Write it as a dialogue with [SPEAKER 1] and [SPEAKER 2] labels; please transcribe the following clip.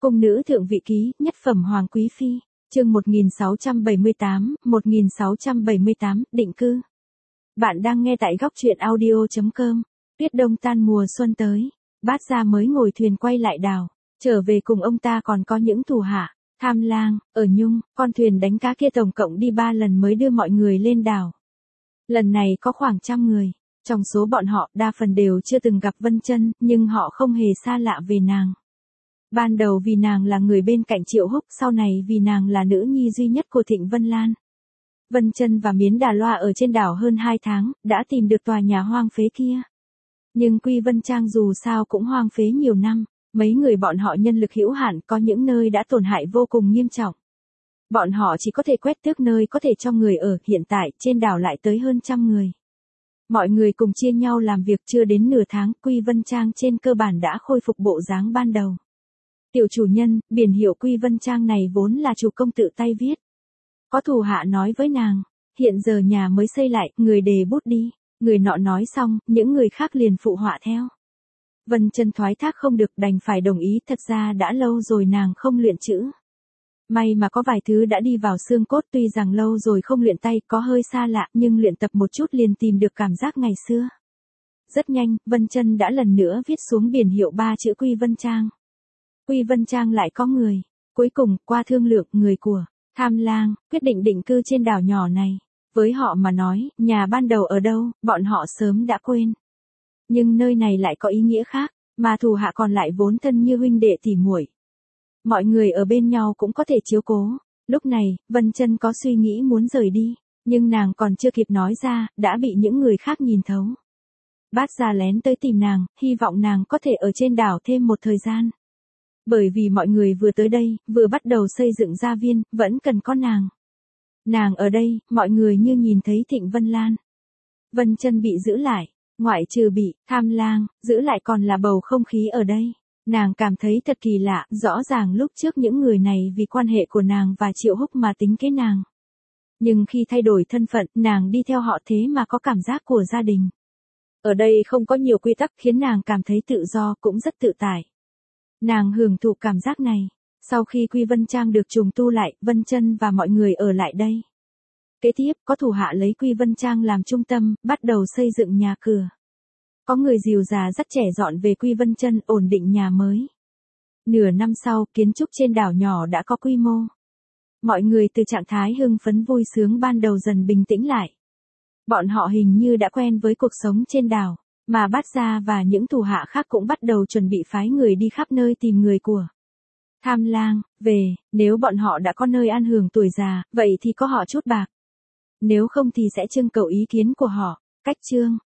[SPEAKER 1] Cung nữ thượng vị ký, nhất phẩm hoàng quý phi, chương 1678, định cư. Bạn đang nghe tại góc truyện audio.com. Tuyết đông tan mùa xuân tới, Bát Gia mới ngồi thuyền quay lại đảo, trở về cùng ông ta còn có những thủ hạ, Tham Lang, Ở Nhung, con thuyền đánh cá kia tổng cộng đi 3 lần mới đưa mọi người lên đảo. Lần này có khoảng 100 người, trong số bọn họ đa phần đều chưa từng gặp Vân Chân, nhưng họ không hề xa lạ về nàng. Ban đầu vì nàng là người bên cạnh Triệu Húc, sau này vì nàng là nữ nhi duy nhất của Thịnh Vân Lan. Vân Chân và Miến Đà Loa ở trên đảo hơn 2 tháng, đã tìm được tòa nhà hoang phế kia. Nhưng Quy Vân Trang dù sao cũng hoang phế nhiều năm, mấy người bọn họ nhân lực hữu hạn, có những nơi đã tổn hại vô cùng nghiêm trọng. Bọn họ chỉ có thể quét tước nơi có thể cho người ở, hiện tại trên đảo lại tới hơn 100 người. Mọi người cùng chia nhau làm việc, chưa đến nửa tháng, Quy Vân Trang trên cơ bản đã khôi phục bộ dáng ban đầu. Tiểu chủ nhân, biển hiệu Quy Vân Trang này vốn là chủ công tự tay viết. Có thủ hạ nói với nàng, hiện giờ nhà mới xây lại, người đề bút đi. Người nọ nói xong, những người khác liền phụ họa theo. Vân Chân thoái thác không được, đành phải đồng ý, thật ra đã lâu rồi nàng không luyện chữ. May mà có vài thứ đã đi vào xương cốt, tuy rằng lâu rồi không luyện tay, có hơi xa lạ, nhưng luyện tập một chút liền tìm được cảm giác ngày xưa. Rất nhanh, Vân Chân đã lần nữa viết xuống biển hiệu 3 chữ Quy Vân Trang. Quy Vân Trang lại có người. Cuối cùng, qua thương lượng, người của Tham Lang quyết định định cư trên đảo nhỏ này. Với họ mà nói, nhà ban đầu ở đâu, bọn họ sớm đã quên. Nhưng nơi này lại có ý nghĩa khác, mà thủ hạ còn lại vốn thân như huynh đệ tỉ muội. Mọi người ở bên nhau cũng có thể chiếu cố. Lúc này, Vân Chân có suy nghĩ muốn rời đi, nhưng nàng còn chưa kịp nói ra, đã bị những người khác nhìn thấu. Bát Gia lén tới tìm nàng, hy vọng nàng có thể ở trên đảo thêm một thời gian. Bởi vì mọi người vừa tới đây, vừa bắt đầu xây dựng gia viên, vẫn cần có nàng. Nàng ở đây, mọi người như nhìn thấy Thịnh Vân Lan. Vân Chân bị giữ lại, ngoại trừ bị Tham Lang giữ lại còn là bầu không khí ở đây. Nàng cảm thấy thật kỳ lạ, rõ ràng lúc trước những người này vì quan hệ của nàng và Triệu Húc mà tính kế nàng. Nhưng khi thay đổi thân phận, nàng đi theo họ thế mà có cảm giác của gia đình. Ở đây không có nhiều quy tắc, khiến nàng cảm thấy tự do, cũng rất tự tại. Nàng hưởng thụ cảm giác này. Sau khi Quy Vân Trang được trùng tu lại, Vân Chân và mọi người ở lại đây. Kế tiếp, có thủ hạ lấy Quy Vân Trang làm trung tâm, bắt đầu xây dựng nhà cửa. Có người dìu già dắt trẻ dọn về Quy Vân Chân, ổn định nhà mới. Nửa năm sau, kiến trúc trên đảo nhỏ đã có quy mô. Mọi người từ trạng thái hưng phấn vui sướng ban đầu dần bình tĩnh lại. Bọn họ hình như đã quen với cuộc sống trên đảo, mà Bát Gia và những thủ hạ khác cũng bắt đầu chuẩn bị phái người đi khắp nơi tìm người của Tham Lang về. Nếu bọn họ đã có nơi an hưởng tuổi già, vậy thì có họ chút bạc. Nếu không thì sẽ trưng cầu ý kiến của họ. Cách chương